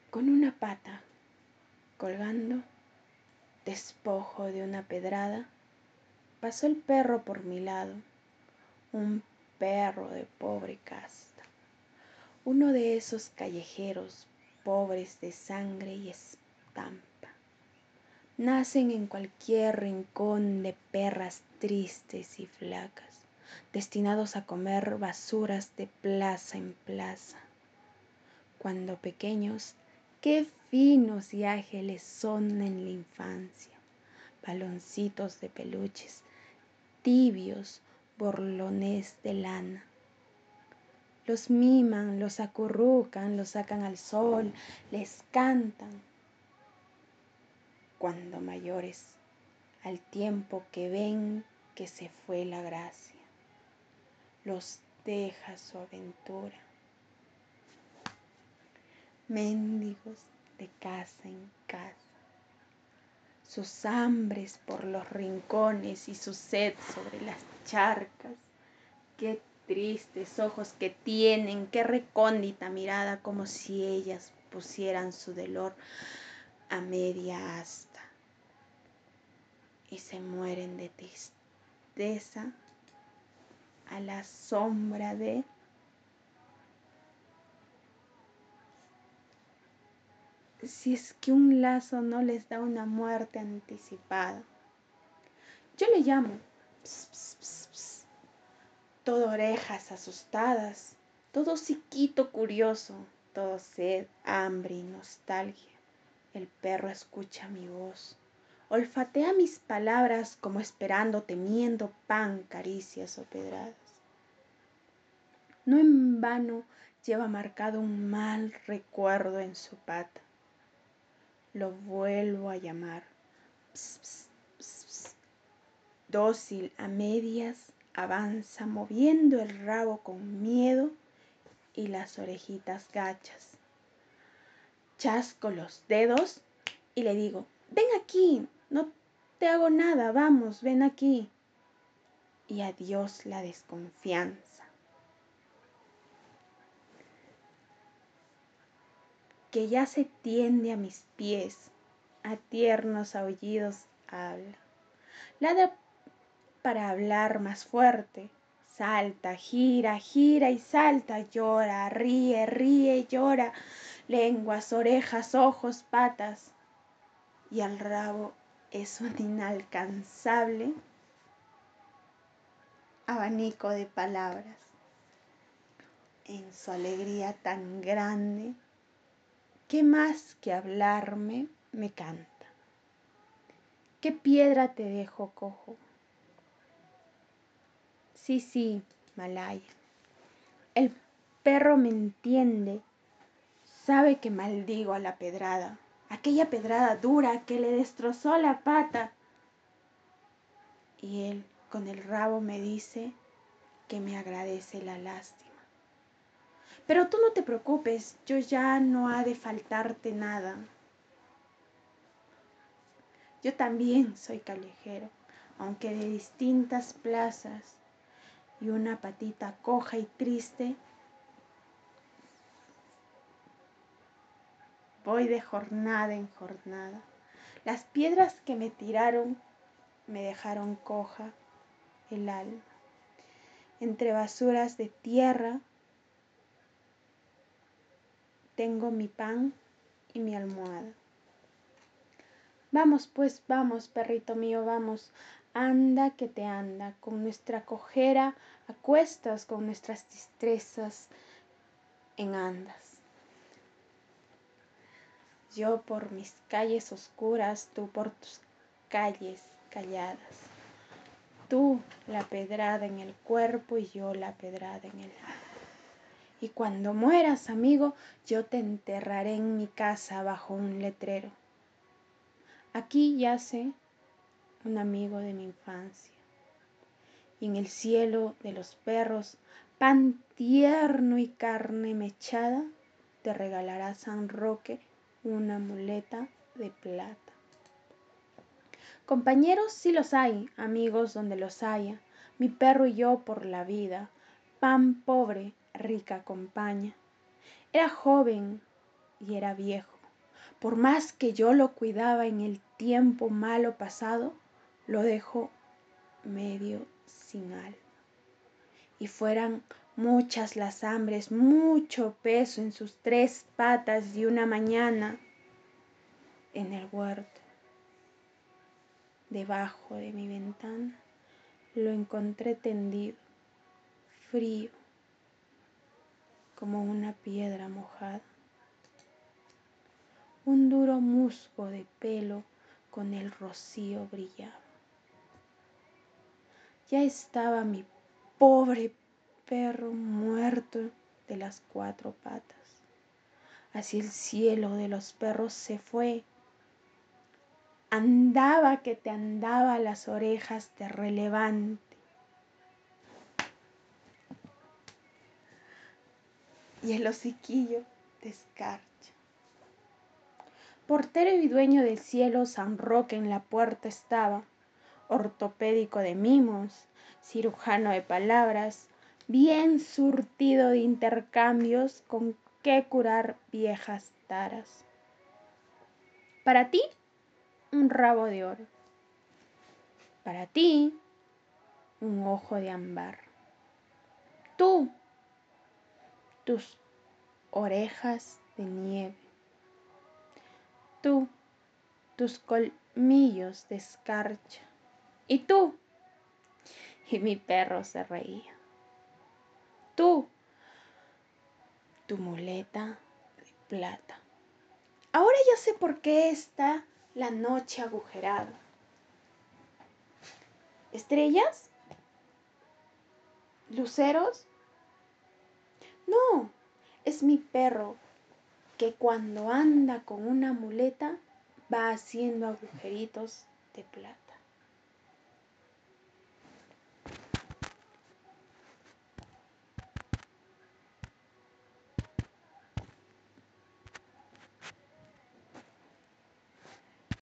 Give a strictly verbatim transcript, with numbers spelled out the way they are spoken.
Con una pata colgando, despojo de una pedrada, pasó el perro por mi lado, un perro de pobre casta, uno de esos callejeros pobres de sangre y estampa. Nacen en cualquier rincón de perras tristes y flacas, destinados a comer basuras de plaza en plaza. Cuando pequeños, qué finos y ágiles son en la infancia, baloncitos de peluches, tibios borlones de lana. Los miman, los acurrucan, los sacan al sol, les cantan. Cuando mayores, al tiempo que ven que se fue la gracia, los deja su aventura. Mendigos de casa en casa, sus hambres por los rincones y su sed sobre las charcas. Qué tristes ojos que tienen, qué recóndita mirada, como si ellas pusieran su dolor a media asta y se mueren de tristeza a la sombra de si es que un lazo no les da una muerte anticipada. Yo le llamo ps, ps, ps, ps, todo orejas asustadas, todo hociquito curioso, todo sed, hambre y nostalgia. El perro escucha mi voz, olfatea mis palabras como esperando, temiendo pan, caricias o pedradas. No en vano lleva marcado un mal recuerdo en su pata. Lo vuelvo a llamar. Pss, pss, pss, pss. Dócil a medias avanza moviendo el rabo con miedo y las orejitas gachas. Chasco los dedos y le digo, ven aquí, no te hago nada, vamos, ven aquí. Y adiós la desconfianza. Que ya se tiende a mis pies, a tiernos aullidos habla. Ladra para hablar más fuerte, salta, gira, gira y salta, llora, ríe, ríe, llora, lenguas, orejas, ojos, patas, y al rabo es un inalcanzable abanico de palabras. En su alegría tan grande, que más que hablarme me canta. ¿Qué piedra te dejo, cojo? Sí, sí, Malaya. El perro me entiende, sabe que maldigo a la pedrada, aquella pedrada dura que le destrozó la pata. Y él con el rabo me dice que me agradece la lástima. Pero tú no te preocupes, yo ya no ha de faltarte nada. Yo también soy callejero, aunque de distintas plazas, y una patita coja y triste, voy de jornada en jornada. Las piedras que me tiraron me dejaron coja el alma. Entre basuras de tierra tengo mi pan y mi almohada. Vamos pues, vamos, perrito mío, vamos. Anda que te anda, con nuestra cojera a cuestas, con nuestras destrezas en andas. Yo por mis calles oscuras, tú por tus calles calladas. Tú la pedrada en el cuerpo y yo la pedrada en el alma. Y cuando mueras, amigo, yo te enterraré en mi casa bajo un letrero. Aquí yace un amigo de mi infancia. Y en el cielo de los perros, pan tierno y carne mechada, te regalará San Roque una muleta de plata. Compañeros sí los hay, amigos donde los haya, mi perro y yo por la vida, pan pobre, rica compañía. Era joven y era viejo, Por más que yo lo cuidaba en el tiempo malo pasado, lo dejo medio sin alma. Y fueran muchas las hambres, mucho peso en sus tres patas, y una mañana en el huerto, debajo de mi ventana, lo encontré tendido, frío, como una piedra mojada. Un duro musgo de pelo con el rocío brillaba. Ya estaba mi pobre perro muerto de las cuatro patas. Hacia el cielo de los perros se fue. Andaba que te andaba las orejas de relevante. Y el hociquillo de escarcha. Portero y dueño del cielo, San Roque en la puerta estaba, ortopédico de mimos, cirujano de palabras, bien surtido de intercambios con qué curar viejas taras. Para ti, un rabo de oro. Para ti, un ojo de ámbar. Tú, tus orejas de nieve. Tú, tus colmillos de escarcha. Y tú, y mi perro se reía. Tú, tu muleta de plata. Ahora ya sé por qué está la noche agujerada. ¿Estrellas? ¿Luceros? No, es mi perro que cuando anda con una muleta va haciendo agujeritos de plata.